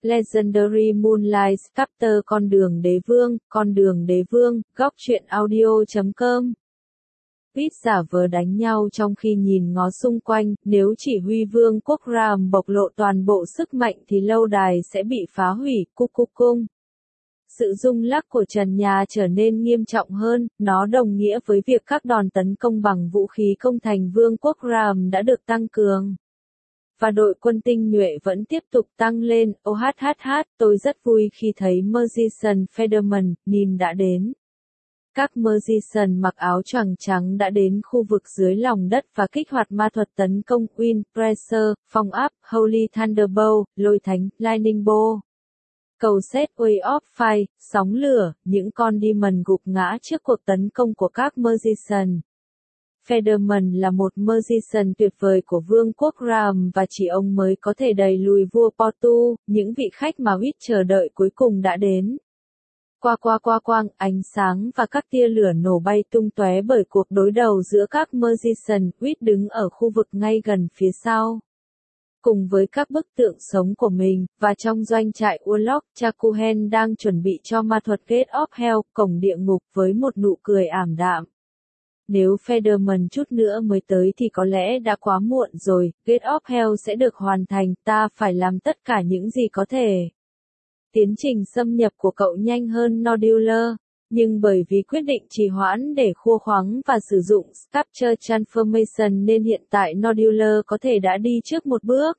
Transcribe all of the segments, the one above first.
Legendary Moonlight Chapter Con đường đế vương, góc truyện audio.com. Pete giả vờ đánh nhau trong khi nhìn ngó xung quanh, nếu chỉ huy vương quốc Ram bộc lộ toàn bộ sức mạnh thì lâu đài sẽ bị phá hủy, cung. Sự rung lắc của trần nhà trở nên nghiêm trọng hơn, nó đồng nghĩa với việc các đòn tấn công bằng vũ khí công thành vương quốc Ram đã được tăng cường. Và đội quân tinh nhuệ vẫn tiếp tục tăng lên, tôi rất vui khi thấy Magician Federman, Nin đã đến. Các Magician mặc áo choàng trắng đã đến khu vực dưới lòng đất và kích hoạt ma thuật tấn công Wind Pressure, phong áp, Holy Thunderbolt, lôi thánh, Lightning Bolt. Cầu Set Way of Fire, sóng lửa, những con demon gục ngã trước cuộc tấn công của các Magician. Federman là một Magician tuyệt vời của vương quốc Ram và chỉ ông mới có thể đẩy lùi vua Portu, những vị khách mà Wit chờ đợi cuối cùng đã đến. Quang, ánh sáng và các tia lửa nổ bay tung tóe bởi cuộc đối đầu giữa các Magician, Wit đứng ở khu vực ngay gần phía sau. Cùng với các bức tượng sống của mình, và trong doanh trại Warlock, Chakuhen đang chuẩn bị cho ma thuật Gate of Hell, cổng địa ngục với một nụ cười ảm đạm. Nếu Federman chút nữa mới tới thì có lẽ đã quá muộn rồi, Gate of Hell sẽ được hoàn thành, ta phải làm tất cả những gì có thể. Tiến trình xâm nhập của cậu nhanh hơn Nodular, nhưng bởi vì quyết định trì hoãn để khua khoáng và sử dụng Sculpture Transformation nên hiện tại Nodular có thể đã đi trước một bước.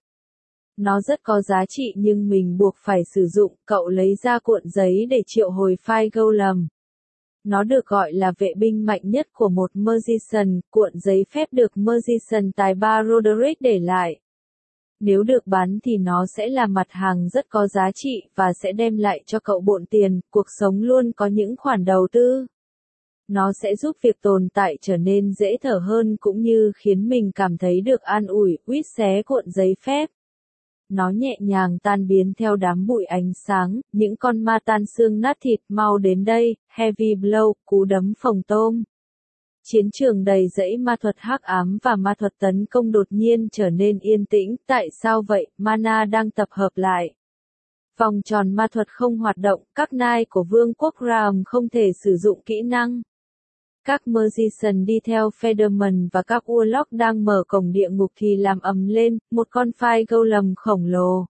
Nó rất có giá trị nhưng mình buộc phải sử dụng, cậu lấy ra cuộn giấy để triệu hồi Fire Golem. Nó được gọi là vệ binh mạnh nhất của một Magician, cuộn giấy phép được Magician tài ba Roderick để lại. Nếu được bán thì nó sẽ là mặt hàng rất có giá trị và sẽ đem lại cho cậu bộn tiền, cuộc sống luôn có những khoản đầu tư. Nó sẽ giúp việc tồn tại trở nên dễ thở hơn cũng như khiến mình cảm thấy được an ủi, Wit xé cuộn giấy phép. Nó nhẹ nhàng tan biến theo đám bụi ánh sáng, những con ma tan xương nát thịt mau đến đây, Heavy Blow, cú đấm phồng tôm. Chiến trường đầy dẫy ma thuật hắc ám và ma thuật tấn công đột nhiên trở nên yên tĩnh, tại sao vậy, mana đang tập hợp lại. Vòng tròn ma thuật không hoạt động, các nai của vương quốc Ram không thể sử dụng kỹ năng. Các Magician đi theo Federman và các Warlock đang mở cổng địa ngục thì làm ầm lên, một con Fire Golem khổng lồ.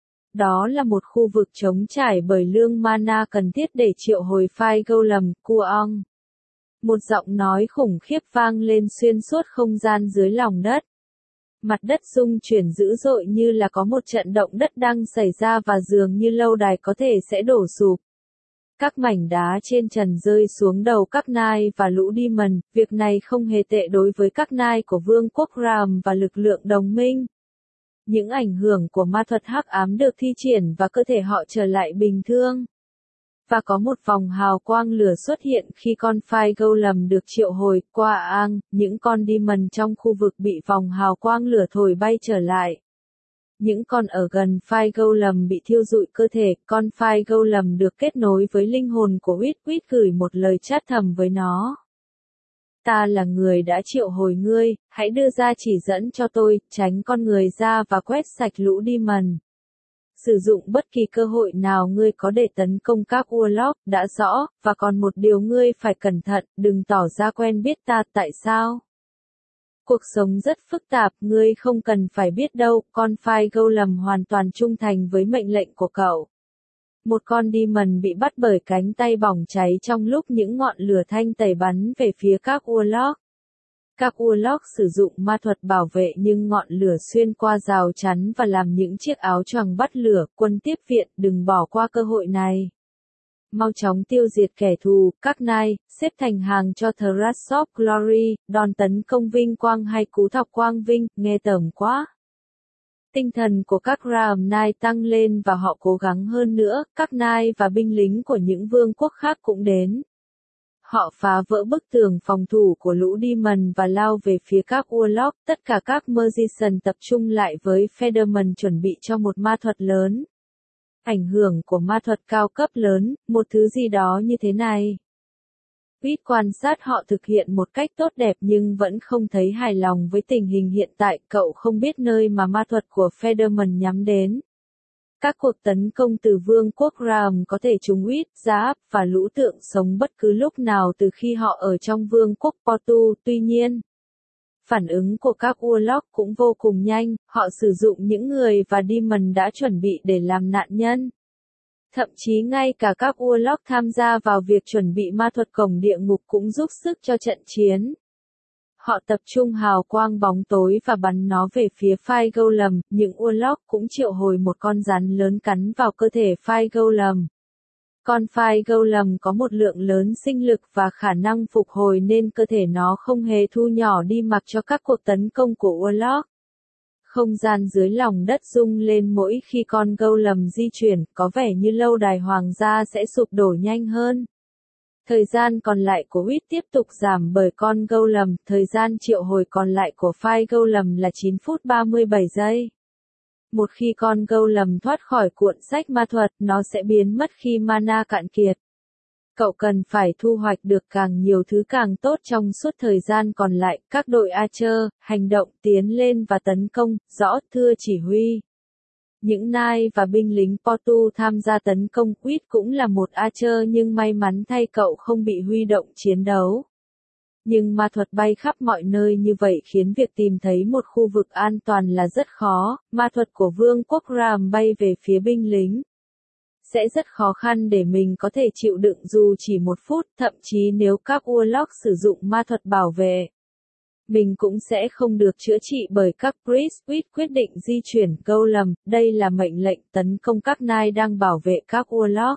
Đó là một khu vực trống trải bởi lượng mana cần thiết để triệu hồi Fire Golem, Kuong. Một giọng nói khủng khiếp vang lên xuyên suốt không gian dưới lòng đất. Mặt đất rung chuyển dữ dội như là có một trận động đất đang xảy ra và dường như lâu đài có thể sẽ đổ sụp. Các mảnh đá trên trần rơi xuống đầu các nai và lũ demon, việc này không hề tệ đối với các nai của vương quốc Ram và lực lượng đồng minh. Những ảnh hưởng của ma thuật hắc ám được thi triển và cơ thể họ trở lại bình thường. Và có một vòng hào quang lửa xuất hiện khi con Fire Golem được triệu hồi, những con demon trong khu vực bị vòng hào quang lửa thổi bay trở lại. Những con ở gần Fire Golem bị thiêu rụi cơ thể, con Fire Golem được kết nối với linh hồn của Wit gửi một lời chat thầm với nó. Ta là người đã triệu hồi ngươi, hãy đưa ra chỉ dẫn cho tôi, tránh con người ra và quét sạch lũ demon. Sử dụng bất kỳ cơ hội nào ngươi có để tấn công các Warlock, đã rõ, và còn một điều ngươi phải cẩn thận, đừng tỏ ra quen biết ta, tại sao? Cuộc sống rất phức tạp, ngươi không cần phải biết đâu, con Fire Golem hoàn toàn trung thành với mệnh lệnh của cậu. Một con demon bị bắt bởi cánh tay bỏng cháy trong lúc những ngọn lửa thanh tẩy bắn về phía các Warlock. Các Warlock sử dụng ma thuật bảo vệ nhưng ngọn lửa xuyên qua rào chắn và làm những chiếc áo choàng bắt lửa, quân tiếp viện, đừng bỏ qua cơ hội này. Mau chóng tiêu diệt kẻ thù, các nai, xếp thành hàng cho Thrust of Glory, đòn tấn công vinh quang hay cú thọc quang vinh, nghe tởm quá. Tinh thần của các Ram Nai tăng lên và họ cố gắng hơn nữa, các nai và binh lính của những vương quốc khác cũng đến. Họ phá vỡ bức tường phòng thủ của lũ demon và lao về phía các Warlock, tất cả các Magician tập trung lại với Federman chuẩn bị cho một ma thuật lớn. Ảnh hưởng của ma thuật cao cấp lớn, một thứ gì đó như thế này. Pete quan sát họ thực hiện một cách tốt đẹp nhưng vẫn không thấy hài lòng với tình hình hiện tại, cậu không biết nơi mà ma thuật của Federman nhắm đến. Các cuộc tấn công từ vương quốc Ram có thể trúng Huyết, Giáp và lũ tượng sống bất cứ lúc nào từ khi họ ở trong vương quốc Portu. Tuy nhiên, phản ứng của các Warlock cũng vô cùng nhanh, họ sử dụng những người và Demon đã chuẩn bị để làm nạn nhân. Thậm chí ngay cả các Warlock tham gia vào việc chuẩn bị ma thuật cổng địa ngục cũng giúp sức cho trận chiến. Họ tập trung hào quang bóng tối và bắn nó về phía Fire Golem, những Warlock cũng triệu hồi một con rắn lớn cắn vào cơ thể Fire Golem. Con Fire Golem có một lượng lớn sinh lực và khả năng phục hồi nên cơ thể nó không hề thu nhỏ đi mặc cho các cuộc tấn công của Warlock. Không gian dưới lòng đất rung lên mỗi khi con Golem di chuyển, có vẻ như lâu đài hoàng gia sẽ sụp đổ nhanh hơn. Thời gian còn lại của Huyết tiếp tục giảm bởi con Golem, thời gian triệu hồi còn lại của Fire Golem là 9 phút 37 giây. Một khi con Golem thoát khỏi cuộn sách ma thuật, nó sẽ biến mất khi mana cạn kiệt. Cậu cần phải thu hoạch được càng nhiều thứ càng tốt trong suốt thời gian còn lại. Các đội Archer, hành động, tiến lên và tấn công, rõ, thưa chỉ huy. Những nai và binh lính Portu tham gia tấn công. Huyết cũng là một Archer nhưng may mắn thay cậu không bị huy động chiến đấu. Nhưng ma thuật bay khắp mọi nơi như vậy khiến việc tìm thấy một khu vực an toàn là rất khó. Ma thuật của vương quốc Ram bay về phía binh lính. Sẽ rất khó khăn để mình có thể chịu đựng dù chỉ 1 phút, thậm chí nếu các Warlock sử dụng ma thuật bảo vệ. Mình cũng sẽ không được chữa trị bởi các Priest. Huyết quyết định di chuyển Golem, đây là mệnh lệnh tấn công các nai đang bảo vệ các Warlock.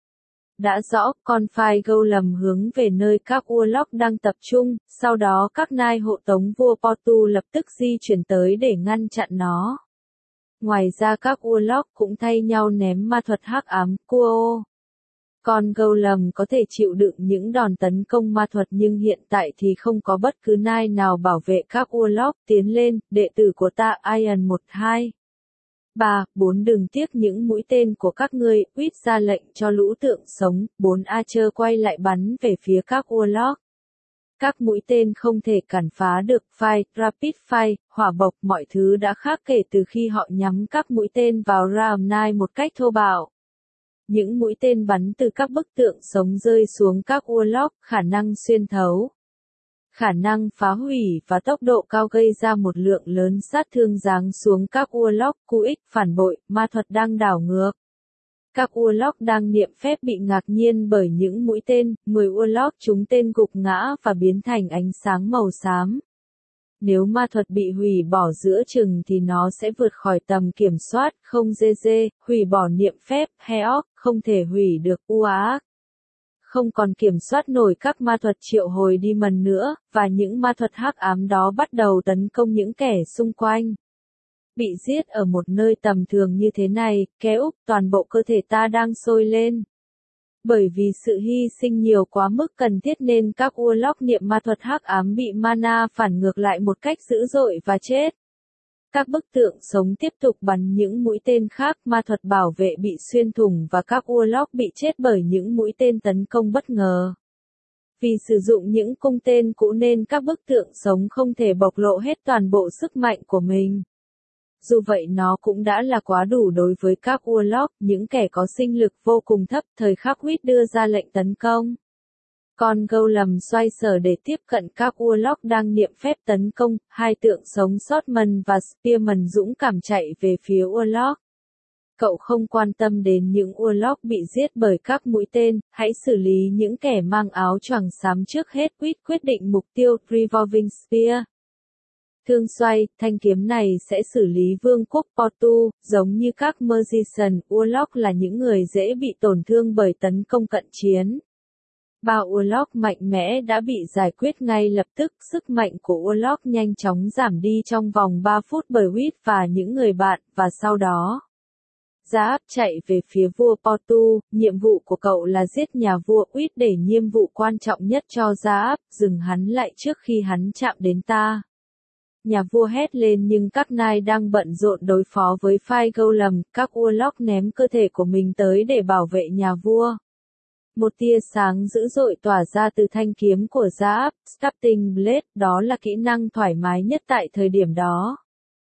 Đã rõ, con Fire Golem hướng về nơi các Warlock đang tập trung, sau đó các nai hộ tống vua Portu lập tức di chuyển tới để ngăn chặn nó. Ngoài ra các Warlock cũng thay nhau ném ma thuật hắc ám, Kuo. Con Golem có thể chịu đựng những đòn tấn công ma thuật nhưng hiện tại thì không có bất cứ nai nào bảo vệ các Warlock. Tiến lên, đệ tử của ta Iron 1, 2, 3, 4 đừng tiếc những mũi tên của các ngươi. Huyết ra lệnh cho lũ tượng sống, 4 Archer quay lại bắn về phía các Warlock. Các mũi tên không thể cản phá được Fire, Rapid Fire, hỏa bộc, mọi thứ đã khác kể từ khi họ nhắm các mũi tên vào Ram Nai một cách thô bạo. Những mũi tên bắn từ các bức tượng sống rơi xuống các Warlock, khả năng xuyên thấu, khả năng phá hủy và tốc độ cao gây ra một lượng lớn sát thương giáng xuống các Warlock. QX phản bội, ma thuật đang đảo ngược. Các Warlock đang niệm phép bị ngạc nhiên bởi những mũi tên, 10 Warlock trúng tên gục ngã và biến thành ánh sáng màu xám. Nếu ma thuật bị hủy bỏ giữa chừng thì nó sẽ vượt khỏi tầm kiểm soát. Không GG, hủy bỏ niệm phép, Heok, không thể hủy được UAA. Không còn kiểm soát nổi các ma thuật triệu hồi Demon nữa, và những ma thuật hắc ám đó bắt đầu tấn công những kẻ xung quanh. Bị giết ở một nơi tầm thường như thế này, kéo toàn bộ cơ thể ta đang sôi lên. Bởi vì sự hy sinh nhiều quá mức cần thiết nên các Warlock niệm ma thuật hắc ám bị mana phản ngược lại một cách dữ dội và chết. Các bức tượng sống tiếp tục bắn những mũi tên khác, ma thuật bảo vệ bị xuyên thủng và các Warlock bị chết bởi những mũi tên tấn công bất ngờ. Vì sử dụng những cung tên cũ nên các bức tượng sống không thể bộc lộ hết toàn bộ sức mạnh của mình. Dù vậy nó cũng đã là quá đủ đối với các Warlock, những kẻ có sinh lực vô cùng thấp. Thời khắc Huyết đưa ra lệnh tấn công. Con Golem xoay sở để tiếp cận các Warlock đang niệm phép tấn công. Hai tượng sống Swordman và Spearman dũng cảm chạy về phía Warlock. Cậu không quan tâm đến những Warlock bị giết bởi các mũi tên, hãy xử lý những kẻ mang áo choàng xám trước hết. Huyết quyết định mục tiêu, Revolving Spear. Thương xoay, thanh kiếm này sẽ xử lý vương quốc Portu, giống như các Magician, Warlock là những người dễ bị tổn thương bởi tấn công cận chiến. 3 Warlock mạnh mẽ đã bị giải quyết ngay lập tức, sức mạnh của Warlock nhanh chóng giảm đi trong vòng 3 phút bởi Huyết và những người bạn, và sau đó Giáp chạy về phía vua Portu. Nhiệm vụ của cậu là giết nhà vua. Huyết để nhiệm vụ quan trọng nhất cho Giáp, dừng hắn lại trước khi hắn chạm đến ta. Nhà vua hét lên nhưng các nai đang bận rộn đối phó với Fire Golem. Các Warlock ném cơ thể của mình tới để bảo vệ nhà vua. Một tia sáng dữ dội tỏa ra từ thanh kiếm của Giáp, Starting Blade, đó là kỹ năng thoải mái nhất tại thời điểm đó.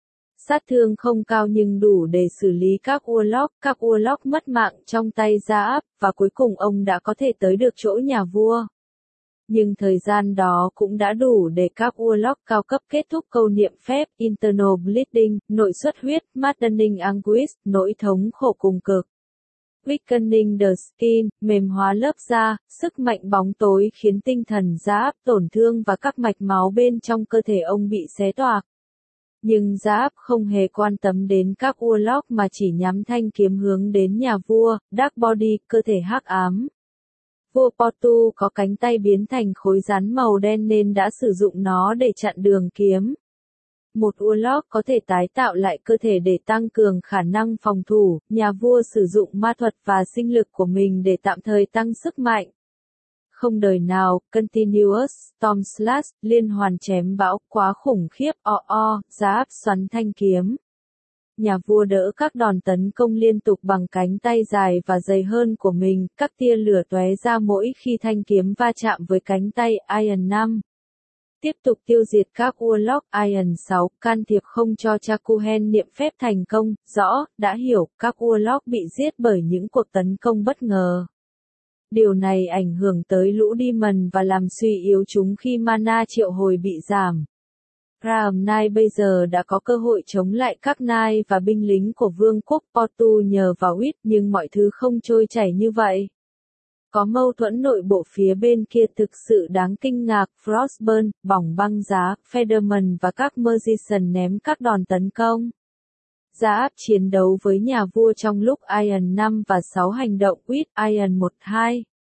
sát thương không cao nhưng đủ để xử lý các Urlok mất mạng trong tay Zaap, và cuối cùng ông đã có thể tới được chỗ nhà vua. Nhưng thời gian đó cũng đã đủ để các Urlok cao cấp kết thúc câu niệm phép internal bleeding, nội xuất huyết, maddening anguish, nỗi thống khổ cùng cực. Weakening the skin, mềm hóa lớp da, sức mạnh bóng tối khiến tinh thần Zaap tổn thương và các mạch máu bên trong cơ thể ông bị xé toạc. Nhưng Zaap không hề quan tâm đến các Urlok mà chỉ nhắm thanh kiếm hướng đến nhà vua, Dark Body, cơ thể hắc ám. Vua Portu có cánh tay biến thành khối rắn màu đen nên đã sử dụng nó để chặn đường kiếm. Một Urlok có thể tái tạo lại cơ thể để tăng cường khả năng phòng thủ, nhà vua sử dụng ma thuật và sinh lực của mình để tạm thời tăng sức mạnh. Không đời nào, Continuous Storm Slash, liên hoàn chém bão, quá khủng khiếp, Zaap xoắn thanh kiếm. Nhà vua đỡ các đòn tấn công liên tục bằng cánh tay dài và dày hơn của mình, các tia lửa tóe ra mỗi khi thanh kiếm va chạm với cánh tay Iron 5. Tiếp tục tiêu diệt các Urlok, Iron 6, can thiệp không cho Chakuhen niệm phép thành công, rõ, đã hiểu, các Urlok bị giết bởi những cuộc tấn công bất ngờ. Điều này ảnh hưởng tới lũ Demon và làm suy yếu chúng khi mana triệu hồi bị giảm. Graham Knight bây giờ đã có cơ hội chống lại các Knight và binh lính của Vương quốc Portu nhờ vào Wit, nhưng mọi thứ không trôi chảy như vậy. Có mâu thuẫn nội bộ phía bên kia thực sự đáng kinh ngạc, Frostburn, bỏng băng giá, Federman và các Magician ném các đòn tấn công. Zaap chiến đấu với nhà vua trong lúc Iron 5 và 6 hành động Wit, Iron 1, 2.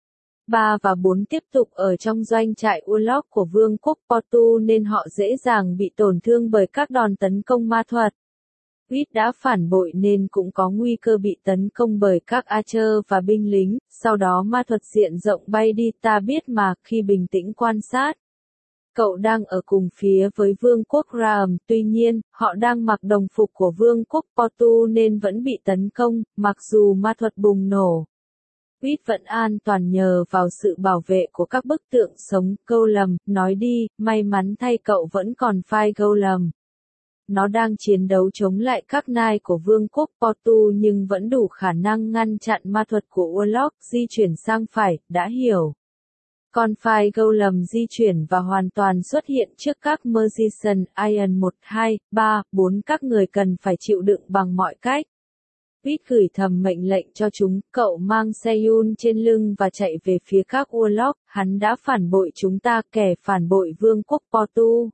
3 và 4 tiếp tục ở trong doanh trại Urlok của Vương quốc Portu nên họ dễ dàng bị tổn thương bởi các đòn tấn công ma thuật. Wit đã phản bội nên cũng có nguy cơ bị tấn công bởi các Archer và binh lính, sau đó ma thuật diện rộng bay đi ta biết mà khi bình tĩnh quan sát. Cậu đang ở cùng phía với Vương quốc Graham, tuy nhiên, họ đang mặc đồng phục của Vương quốc Portu nên vẫn bị tấn công, mặc dù ma thuật bùng nổ. Wit vẫn an toàn nhờ vào sự bảo vệ của các bức tượng sống, Golem, nói đi, may mắn thay cậu vẫn còn phai Golem. Nó đang chiến đấu chống lại các Knight của Vương quốc Portu nhưng vẫn đủ khả năng ngăn chặn ma thuật của Urlok, di chuyển sang phải, đã hiểu. Con phai Golem di chuyển và hoàn toàn xuất hiện trước các Magician, Iron 1, 2, 3, 4 các người cần phải chịu đựng bằng mọi cách. Wit gửi thầm mệnh lệnh cho chúng, cậu mang Seyun trên lưng và chạy về phía các Urlok, hắn đã phản bội chúng ta, kẻ phản bội Vương quốc Portu.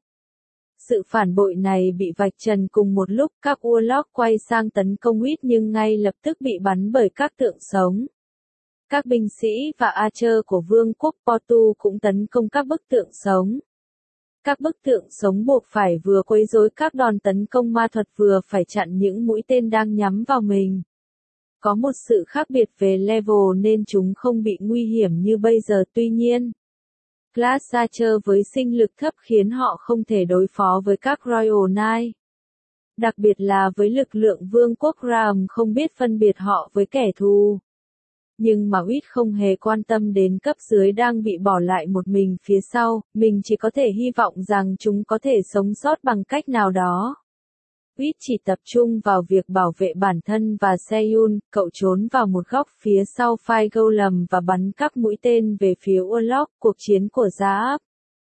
Sự phản bội này bị vạch trần cùng một lúc, các Urlok quay sang tấn công Wit nhưng ngay lập tức bị bắn bởi các tượng sống. Các binh sĩ và Archer của Vương quốc Portu cũng tấn công các bức tượng sống. Các bức tượng sống buộc phải vừa quấy rối các đòn tấn công ma thuật vừa phải chặn những mũi tên đang nhắm vào mình. Có một sự khác biệt về level nên chúng không bị nguy hiểm như bây giờ, tuy nhiên. Class Archer với sinh lực thấp khiến họ không thể đối phó với các Royal Knight. Đặc biệt là với lực lượng Vương quốc Graham không biết phân biệt họ với kẻ thù. Nhưng mà Wit không hề quan tâm đến cấp dưới đang bị bỏ lại một mình phía sau, mình chỉ có thể hy vọng rằng chúng có thể sống sót bằng cách nào đó. Wit chỉ tập trung vào việc bảo vệ bản thân và Seyun, cậu trốn vào một góc phía sau phai Golem và bắn các mũi tên về phía Urlok, cuộc chiến của Zaap.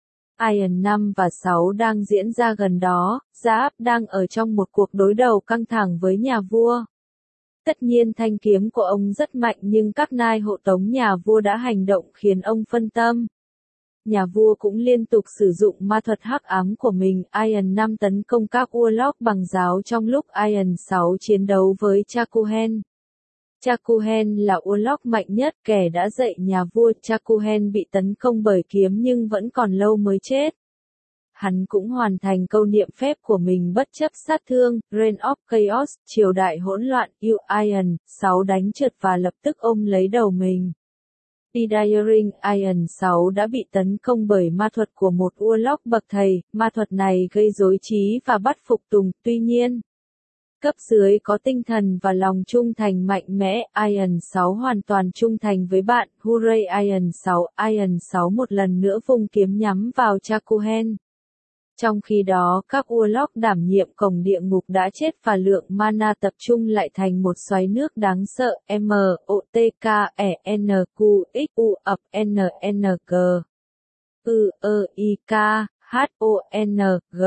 Iron 5 và 6 đang diễn ra gần đó, Zaap đang ở trong một cuộc đối đầu căng thẳng với nhà vua. Tất nhiên thanh kiếm của ông rất mạnh nhưng các Knight hộ tống nhà vua đã hành động khiến ông phân tâm. Nhà vua cũng liên tục sử dụng ma thuật hắc ám của mình, Iron 5 tấn công các Urlok bằng giáo trong lúc Iron 6 chiến đấu với Chakuhen. Chakuhen là Urlok mạnh nhất, kẻ đã dạy nhà vua. Chakuhen bị tấn công bởi kiếm nhưng vẫn còn lâu mới chết. Hắn cũng hoàn thành câu niệm phép của mình bất chấp sát thương, Reign of Chaos, triều đại hỗn loạn, Iron 6 đánh trượt và lập tức ôm lấy đầu mình. Didiering, Iron 6 đã bị tấn công bởi ma thuật của một Urlok bậc thầy, ma thuật này gây rối trí và bắt phục tùng, tuy nhiên. Cấp dưới có tinh thần và lòng trung thành mạnh mẽ, Iron 6 hoàn toàn trung thành với bạn, hooray Iron 6 một lần nữa vung kiếm nhắm vào Chakuhen. Trong khi đó các Urlock đảm nhiệm cổng địa ngục đã chết và lượng mana tập trung lại thành một xoáy nước đáng sợ. MOTKENQXU ập NNG IK HONG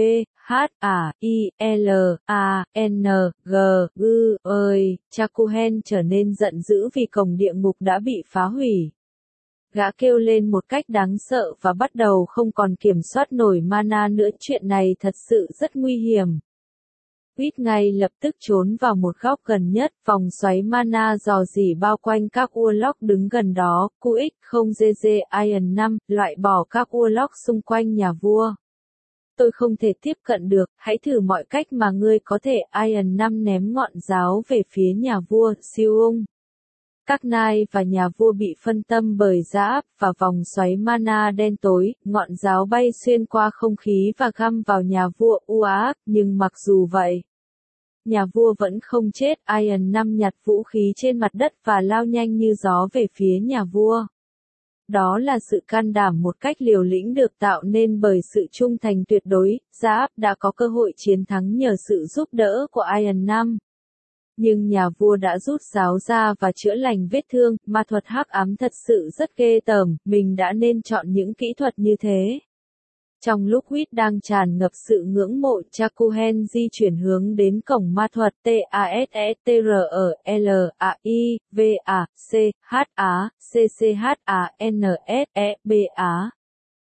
WHAILANG ơi, Chakuhen trở nên giận dữ vì cổng địa ngục đã bị phá hủy. Gã kêu lên một cách đáng sợ và bắt đầu không còn kiểm soát nổi mana nữa. Chuyện này thật sự rất nguy hiểm. Quýt ngay lập tức trốn vào một góc gần nhất, vòng xoáy mana rò rỉ bao quanh các Urlock đứng gần đó. QX0GG Iron 5, loại bỏ các Urlock xung quanh nhà vua. Tôi không thể tiếp cận được, hãy thử mọi cách mà ngươi có thể. Iron 5 ném ngọn giáo về phía nhà vua, siêu ung. Các nai và nhà vua bị phân tâm bởi giáp và vòng xoáy mana đen tối, ngọn giáo bay xuyên qua không khí và găm vào nhà vua Uaak, nhưng mặc dù vậy, nhà vua vẫn không chết. Iron 5 nhặt vũ khí trên mặt đất và lao nhanh như gió về phía nhà vua. Đó là sự can đảm một cách liều lĩnh được tạo nên bởi sự trung thành tuyệt đối. Giáp đã có cơ hội chiến thắng nhờ sự giúp đỡ của Iron 5. Nhưng nhà vua đã rút giáo ra và chữa lành vết thương. Ma thuật hắc ám thật sự rất ghê tởm, mình đã nên chọn những kỹ thuật như thế. Trong lúc Quýt đang tràn ngập sự ngưỡng mộ, Chakuhen di chuyển hướng đến cổng ma thuật TASETRELAIVACCHANSEBA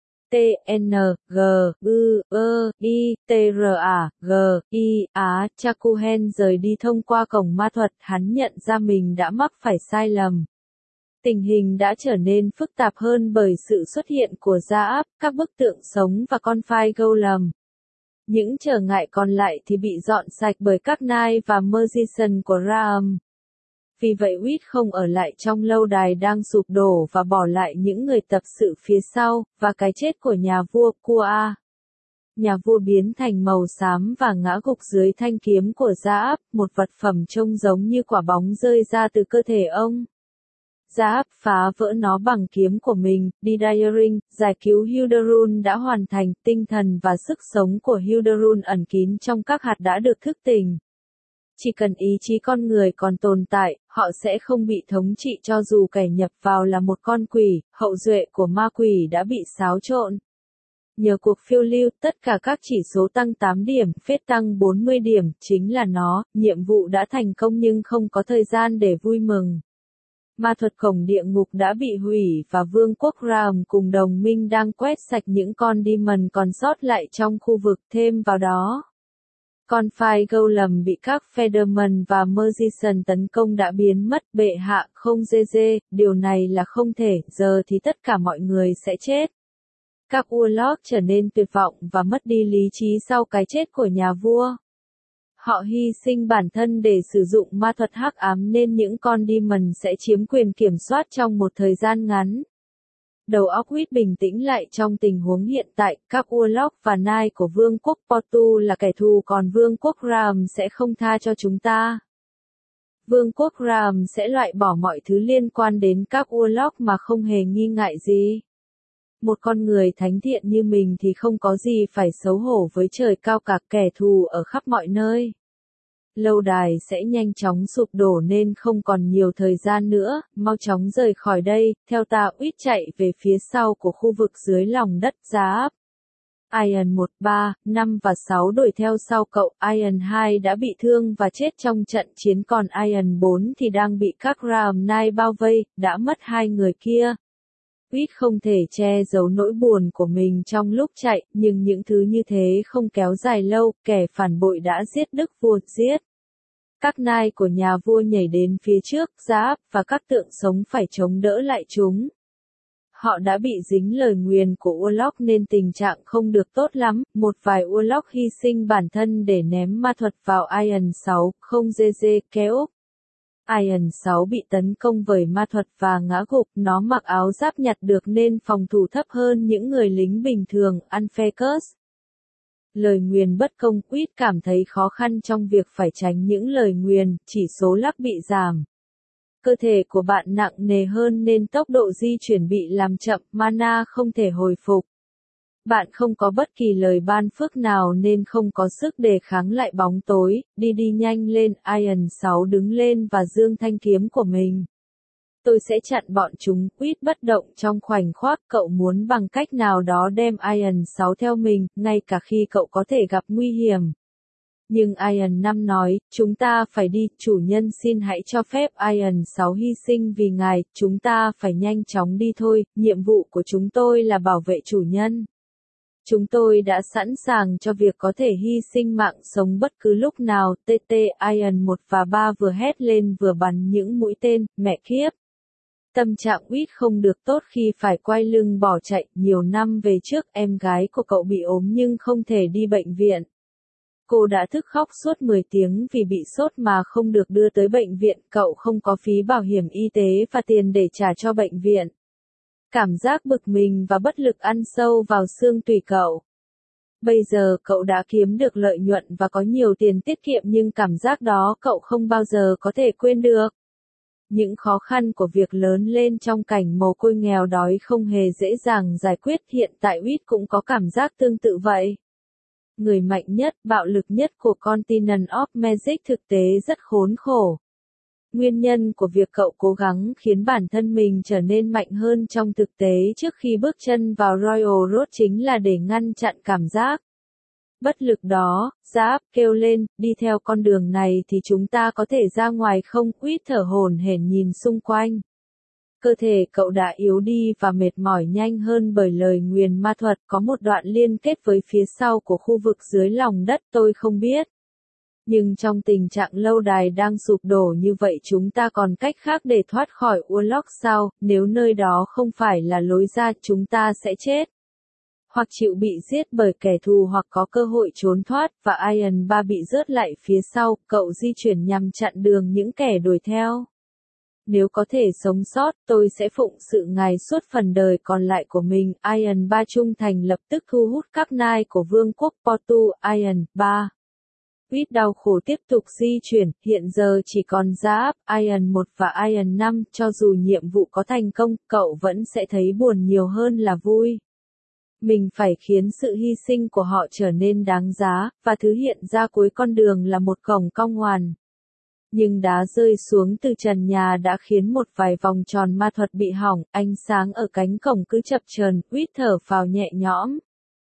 TNGUITRAGIA. Chakuhen rời đi thông qua cổng ma thuật, hắn nhận ra mình đã mắc phải sai lầm. Tình hình đã trở nên phức tạp hơn bởi sự xuất hiện của Giáp, các bức tượng sống và con phai golem. Những trở ngại còn lại thì bị dọn sạch bởi các nai và magician của Raam. Vì vậy Quýt không ở lại trong lâu đài đang sụp đổ và bỏ lại những người tập sự phía sau, và cái chết của nhà vua Kua. Nhà vua biến thành màu xám và ngã gục dưới thanh kiếm của Giáp, một vật phẩm trông giống như quả bóng rơi ra từ cơ thể ông. Giáp phá vỡ nó bằng kiếm của mình. Didaring, giải cứu Hilderun đã hoàn thành. Tinh thần và sức sống của Hilderun ẩn kín trong các hạt đã được thức tỉnh. Chỉ cần ý chí con người còn tồn tại, họ sẽ không bị thống trị cho dù kẻ nhập vào là một con quỷ. Hậu duệ của ma quỷ đã bị xáo trộn. Nhờ cuộc phiêu lưu, tất cả các chỉ số tăng 8 điểm, phết tăng 40 điểm, chính là nó. Nhiệm vụ đã thành công nhưng không có thời gian để vui mừng. Ma thuật cổng địa ngục đã bị hủy và vương quốc Raam cùng đồng minh đang quét sạch những con demon còn sót lại trong khu vực. Thêm vào đó, con phai golem bị các Featherman và Magician tấn công đã biến mất. Bệ hạ, không GG, điều này là không thể, giờ thì tất cả mọi người sẽ chết. Các Urlock trở nên tuyệt vọng và mất đi lý trí sau cái chết của nhà vua. Họ hy sinh bản thân để sử dụng ma thuật hắc ám nên những con demon sẽ chiếm quyền kiểm soát trong một thời gian ngắn. Đầu óc Quýt bình tĩnh lại trong tình huống hiện tại, các Urlock và nai của vương quốc Portu là kẻ thù còn vương quốc Raam sẽ không tha cho chúng ta. Vương quốc Raam sẽ loại bỏ mọi thứ liên quan đến các Urlock mà không hề nghi ngại gì. Một con người thánh thiện như mình thì không có gì phải xấu hổ với trời cao cả, kẻ thù ở khắp mọi nơi. Lâu đài sẽ nhanh chóng sụp đổ nên không còn nhiều thời gian nữa, mau chóng rời khỏi đây. Theo ta. Quýt chạy về phía sau của khu vực dưới lòng đất. Giáp, Iron 1, 3, 5 và 6 đuổi theo sau cậu. Iron 2 đã bị thương và chết trong trận chiến, còn Iron 4 thì đang bị các Raam Nai bao vây, đã mất hai người kia. Quýt không thể che giấu nỗi buồn của mình trong lúc chạy, nhưng những thứ như thế không kéo dài lâu, kẻ phản bội đã giết đức vua, giết. Các nai của nhà vua nhảy đến phía trước. Giáp và các tượng sống phải chống đỡ lại chúng. Họ đã bị dính lời nguyền của Urlock nên tình trạng không được tốt lắm. Một vài Urlock hy sinh bản thân để ném ma thuật vào Iron 6, không GG kéo. Iron 6 bị tấn công bởi ma thuật và ngã gục. Nó mặc áo giáp nhặt được nên phòng thủ thấp hơn những người lính bình thường. Unfacus. Lời nguyền bất công. Quýt cảm thấy khó khăn trong việc phải tránh những lời nguyền, chỉ số luck bị giảm. Cơ thể của bạn nặng nề hơn nên tốc độ di chuyển bị làm chậm, mana không thể hồi phục. Bạn không có bất kỳ lời ban phước nào nên không có sức đề kháng lại bóng tối, đi nhanh lên, Iron 6 đứng lên và giương thanh kiếm của mình. Tôi sẽ chặn bọn chúng, Quýt bất động trong khoảnh khắc, cậu muốn bằng cách nào đó đem Iron 6 theo mình, ngay cả khi cậu có thể gặp nguy hiểm. Nhưng Iron 5 nói, chúng ta phải đi, chủ nhân xin hãy cho phép Iron 6 hy sinh vì ngài, chúng ta phải nhanh chóng đi thôi, nhiệm vụ của chúng tôi là bảo vệ chủ nhân. Chúng tôi đã sẵn sàng cho việc có thể hy sinh mạng sống bất cứ lúc nào, TT Iron 1 và 3 vừa hét lên vừa bắn những mũi tên, mẹ kiếp. Tâm trạng Quýt không được tốt khi phải quay lưng bỏ chạy, nhiều năm về trước em gái của cậu bị ốm nhưng không thể đi bệnh viện. Cô đã thức khóc suốt 10 tiếng vì bị sốt mà không được đưa tới bệnh viện, cậu không có phí bảo hiểm y tế và tiền để trả cho bệnh viện. Cảm giác bực mình và bất lực ăn sâu vào xương tủy cậu. Bây giờ cậu đã kiếm được lợi nhuận và có nhiều tiền tiết kiệm nhưng cảm giác đó cậu không bao giờ có thể quên được. Những khó khăn của việc lớn lên trong cảnh mồ côi nghèo đói không hề dễ dàng giải quyết, hiện tại Quýt cũng có cảm giác tương tự vậy. Người mạnh nhất, bạo lực nhất của Continent of Magic thực tế rất khốn khổ. Nguyên nhân của việc cậu cố gắng khiến bản thân mình trở nên mạnh hơn trong thực tế trước khi bước chân vào Royal Road chính là để ngăn chặn cảm giác bất lực đó. Giáp kêu lên, đi theo con đường này thì chúng ta có thể ra ngoài không? Quýt thở hổn hển nhìn xung quanh. Cơ thể cậu đã yếu đi và mệt mỏi nhanh hơn bởi lời nguyền ma thuật, có một đoạn liên kết với phía sau của khu vực dưới lòng đất tôi không biết. Nhưng trong tình trạng lâu đài đang sụp đổ như vậy chúng ta còn cách khác để thoát khỏi Urlock sao? Nếu nơi đó không phải là lối ra chúng ta sẽ chết. Hoặc chịu bị giết bởi kẻ thù hoặc có cơ hội trốn thoát, và Iron 3 bị rớt lại phía sau, cậu di chuyển nhằm chặn đường những kẻ đuổi theo. Nếu có thể sống sót, tôi sẽ phụng sự ngài suốt phần đời còn lại của mình. Iron 3 trung thành lập tức thu hút các nai của vương quốc Portu. Iron 3 Quýt đau khổ tiếp tục di chuyển, hiện giờ chỉ còn Giáp, Iron 1 và Iron 5, cho dù nhiệm vụ có thành công, cậu vẫn sẽ thấy buồn nhiều hơn là vui. Mình phải khiến sự hy sinh của họ trở nên đáng giá, và thứ hiện ra cuối con đường là một cổng cong ngoằn. Nhưng đá rơi xuống từ trần nhà đã khiến một vài vòng tròn ma thuật bị hỏng, ánh sáng ở cánh cổng cứ chập chờn, Quýt thở phào nhẹ nhõm.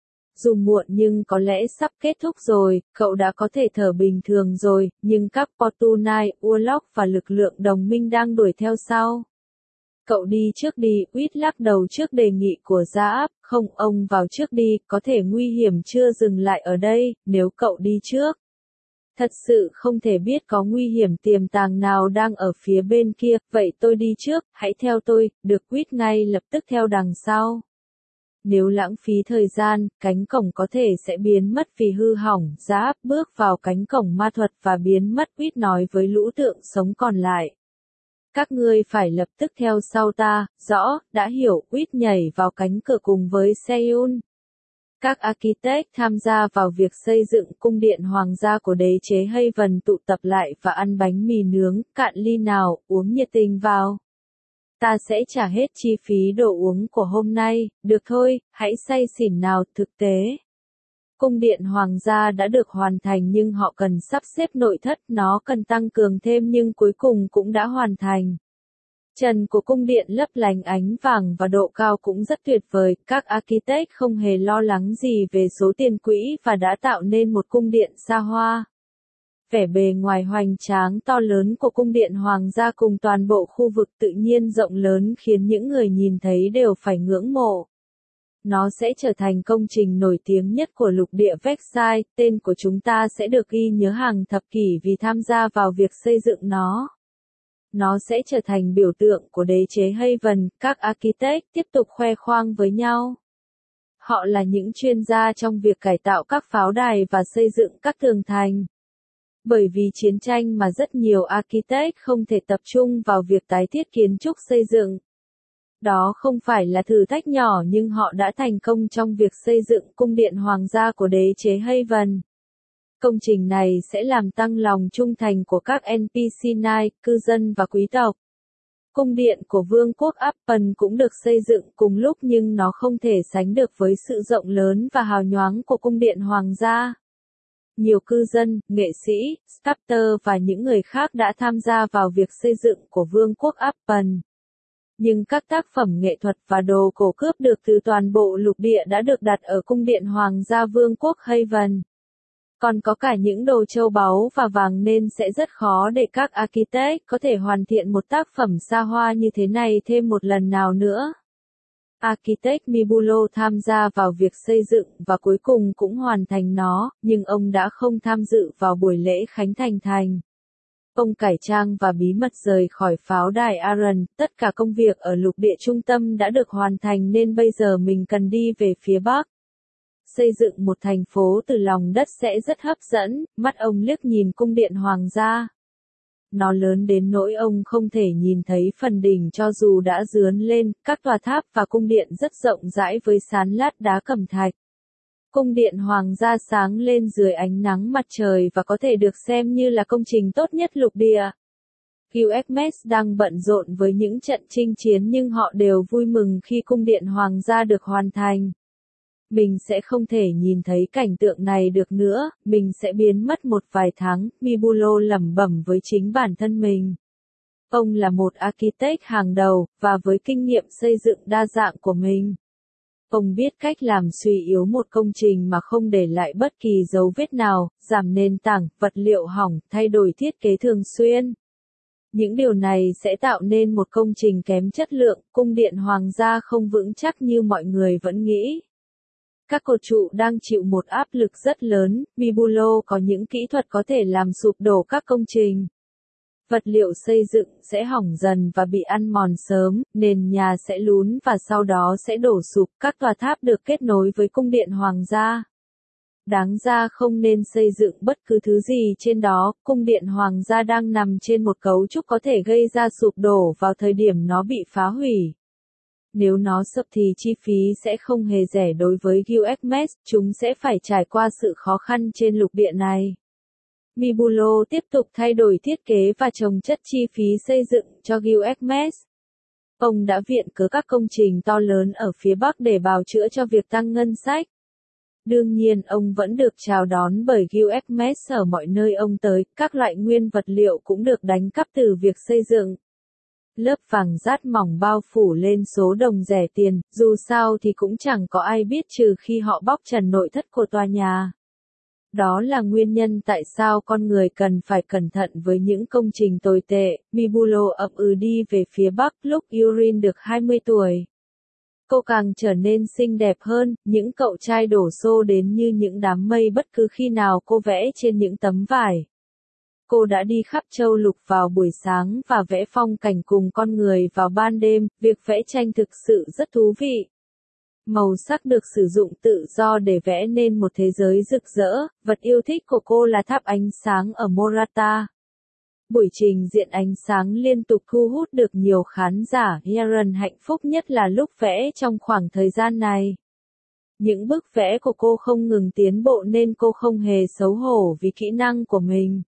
Dù muộn nhưng có lẽ sắp kết thúc rồi, cậu đã có thể thở bình thường rồi, nhưng các Portunai, Urlock và lực lượng đồng minh đang đuổi theo sau. Cậu đi trước đi, Quýt lắc đầu trước đề nghị của Giáp, không, ông vào trước đi, có thể nguy hiểm chưa dừng lại ở đây, nếu cậu đi trước. Thật sự không thể biết có nguy hiểm tiềm tàng nào đang ở phía bên kia, vậy tôi đi trước, hãy theo tôi, được Quýt ngay lập tức theo đằng sau. Nếu lãng phí thời gian, cánh cổng có thể sẽ biến mất vì hư hỏng. Giáp bước vào cánh cổng ma thuật và biến mất. Quýt nói với lũ tượng sống còn lại. Các ngươi phải lập tức theo sau ta, rõ, đã hiểu. Quýt nhảy vào cánh cửa cùng với Seun. Các architect tham gia vào việc xây dựng cung điện hoàng gia của đế chế Haven tụ tập lại và ăn bánh mì nướng, cạn ly nào, uống nhiệt tình vào. Ta sẽ trả hết chi phí đồ uống của hôm nay, được thôi, hãy say xỉn nào. Thực tế, cung điện hoàng gia đã được hoàn thành nhưng họ cần sắp xếp nội thất, nó cần tăng cường thêm nhưng cuối cùng cũng đã hoàn thành. Trần của cung điện lấp lánh ánh vàng và độ cao cũng rất tuyệt vời, các architect không hề lo lắng gì về số tiền quỹ và đã tạo nên một cung điện xa hoa. Vẻ bề ngoài hoành tráng to lớn của cung điện hoàng gia cùng toàn bộ khu vực tự nhiên rộng lớn khiến những người nhìn thấy đều phải ngưỡng mộ. Nó sẽ trở thành công trình nổi tiếng nhất của lục địa Versailles, tên của chúng ta sẽ được ghi nhớ hàng thập kỷ vì tham gia vào việc xây dựng nó. Nó sẽ trở thành biểu tượng của đế chế Haven, các architect tiếp tục khoe khoang với nhau. Họ là những chuyên gia trong việc cải tạo các pháo đài và xây dựng các tường thành. Bởi vì chiến tranh mà rất nhiều architect không thể tập trung vào việc tái thiết kiến trúc xây dựng. Đó không phải là thử thách nhỏ nhưng họ đã thành công trong việc xây dựng cung điện hoàng gia của đế chế Haven. Công trình này sẽ làm tăng lòng trung thành của các NPC Knight, cư dân và quý tộc. Cung điện của Vương quốc Appen cũng được xây dựng cùng lúc nhưng nó không thể sánh được với sự rộng lớn và hào nhoáng của cung điện hoàng gia. Nhiều cư dân, nghệ sĩ, sculptor và những người khác đã tham gia vào việc xây dựng của Vương quốc Appen. Nhưng các tác phẩm nghệ thuật và đồ cổ cướp được từ toàn bộ lục địa đã được đặt ở cung điện hoàng gia Vương quốc Haven. Còn có cả những đồ châu báu và vàng nên sẽ rất khó để các architect có thể hoàn thiện một tác phẩm xa hoa như thế này thêm một lần nào nữa. Architect Mibulo tham gia vào việc xây dựng và cuối cùng cũng hoàn thành nó, nhưng ông đã không tham dự vào buổi lễ khánh thành thành. Ông cải trang và bí mật rời khỏi pháo đài Aran, tất cả công việc ở lục địa trung tâm đã được hoàn thành nên bây giờ mình cần đi về phía bắc. Xây dựng một thành phố từ lòng đất sẽ rất hấp dẫn, mắt ông liếc nhìn cung điện hoàng gia. Nó lớn đến nỗi ông không thể nhìn thấy phần đỉnh cho dù đã dướn lên, các tòa tháp và cung điện rất rộng rãi với sán lát đá cẩm thạch. Cung điện hoàng gia sáng lên dưới ánh nắng mặt trời và có thể được xem như là công trình tốt nhất lục địa. QXMS đang bận rộn với những trận chinh chiến nhưng họ đều vui mừng khi cung điện hoàng gia được hoàn thành. Mình sẽ không thể nhìn thấy cảnh tượng này được nữa, mình sẽ biến mất một vài tháng, Mibulo lẩm bẩm với chính bản thân mình. Ông là một architect hàng đầu, và với kinh nghiệm xây dựng đa dạng của mình, ông biết cách làm suy yếu một công trình mà không để lại bất kỳ dấu vết nào, giảm nền tảng, vật liệu hỏng, thay đổi thiết kế thường xuyên. Những điều này sẽ tạo nên một công trình kém chất lượng, cung điện hoàng gia không vững chắc như mọi người vẫn nghĩ. Các cột trụ đang chịu một áp lực rất lớn, Mibulo có những kỹ thuật có thể làm sụp đổ các công trình. Vật liệu xây dựng sẽ hỏng dần và bị ăn mòn sớm, nền nhà sẽ lún và sau đó sẽ đổ sụp. Các tòa tháp được kết nối với cung điện hoàng gia. Đáng ra không nên xây dựng bất cứ thứ gì trên đó, cung điện hoàng gia đang nằm trên một cấu trúc có thể gây ra sụp đổ vào thời điểm nó bị phá hủy. Nếu nó sập thì chi phí sẽ không hề rẻ đối với QXMS, chúng sẽ phải trải qua sự khó khăn trên lục địa này. Mibulo tiếp tục thay đổi thiết kế và chồng chất chi phí xây dựng cho QXMS. Ông đã viện cớ các công trình to lớn ở phía Bắc để bào chữa cho việc tăng ngân sách. Đương nhiên ông vẫn được chào đón bởi QXMS ở mọi nơi ông tới, các loại nguyên vật liệu cũng được đánh cắp từ việc xây dựng. Lớp vàng rát mỏng bao phủ lên số đồng rẻ tiền, dù sao thì cũng chẳng có ai biết trừ khi họ bóc trần nội thất của tòa nhà. Đó là nguyên nhân tại sao con người cần phải cẩn thận với những công trình tồi tệ. Mibulo ậm ừ đi về phía bắc lúc Yurin được 20 tuổi. Cô càng trở nên xinh đẹp hơn, những cậu trai đổ xô đến như những đám mây bất cứ khi nào cô vẽ trên những tấm vải. Cô đã đi khắp châu lục vào buổi sáng và vẽ phong cảnh cùng con người vào ban đêm, việc vẽ tranh thực sự rất thú vị. Màu sắc được sử dụng tự do để vẽ nên một thế giới rực rỡ, vật yêu thích của cô là tháp ánh sáng ở Morata. Buổi trình diễn ánh sáng liên tục thu hút được nhiều khán giả, Yaron hạnh phúc nhất là lúc vẽ trong khoảng thời gian này. Những bức vẽ của cô không ngừng tiến bộ nên cô không hề xấu hổ vì kỹ năng của mình.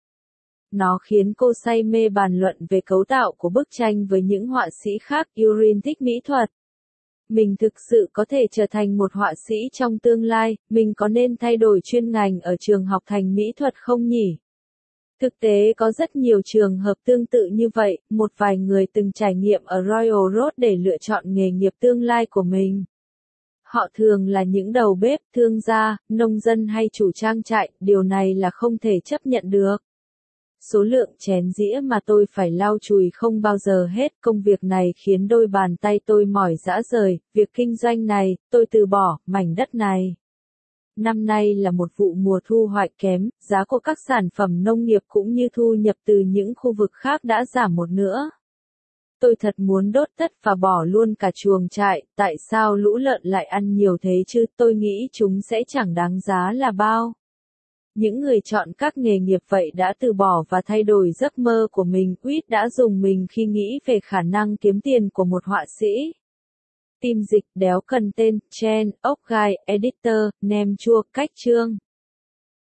Nó khiến cô say mê bàn luận về cấu tạo của bức tranh với những họa sĩ khác. Yurin thích mỹ thuật. Mình thực sự có thể trở thành một họa sĩ trong tương lai, mình có nên thay đổi chuyên ngành ở trường học thành mỹ thuật không nhỉ? Thực tế có rất nhiều trường hợp tương tự như vậy, một vài người từng trải nghiệm ở Royal Road để lựa chọn nghề nghiệp tương lai của mình. Họ thường là những đầu bếp, thương gia, nông dân hay chủ trang trại, điều này là không thể chấp nhận được. Số lượng chén dĩa mà tôi phải lau chùi không bao giờ hết, công việc này khiến đôi bàn tay tôi mỏi rã rời, việc kinh doanh này, tôi từ bỏ, mảnh đất này. Năm nay là một vụ mùa thu hoạch kém, giá của các sản phẩm nông nghiệp cũng như thu nhập từ những khu vực khác đã giảm một nửa. Tôi thật muốn đốt tất và bỏ luôn cả chuồng trại, tại sao lũ lợn lại ăn nhiều thế chứ, tôi nghĩ chúng sẽ chẳng đáng giá là bao. Những người chọn các nghề nghiệp vậy đã từ bỏ và thay đổi giấc mơ của mình. Quýt đã dùng mình khi nghĩ về khả năng kiếm tiền của một họa sĩ. Tim dịch đéo cần tên, chen, ốc gai, editor, nem chua, cách chương.